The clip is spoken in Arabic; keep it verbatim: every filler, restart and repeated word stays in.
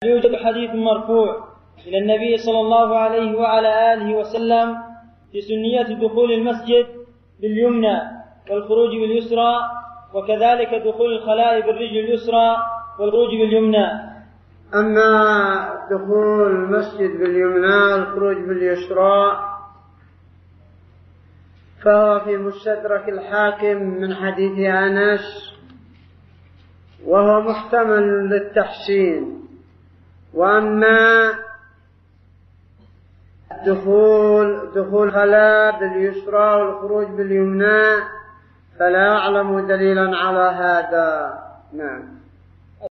يوجد حديث مرفوع إلى النبي صلى الله عليه وعلى آله وسلم في سنية دخول المسجد باليمنى والخروج باليسرى، وكذلك دخول الخلاء بالرجل اليسرى والخروج باليمنى. أما دخول المسجد باليمنى والخروج باليسرى فهو في مستدرك الحاكم من حديث أنس، وهو محتمل للتحسين. وأما دخول دخول خلاء باليسرى والخروج باليمنى فلا أعلم دليلا على هذا. نعم.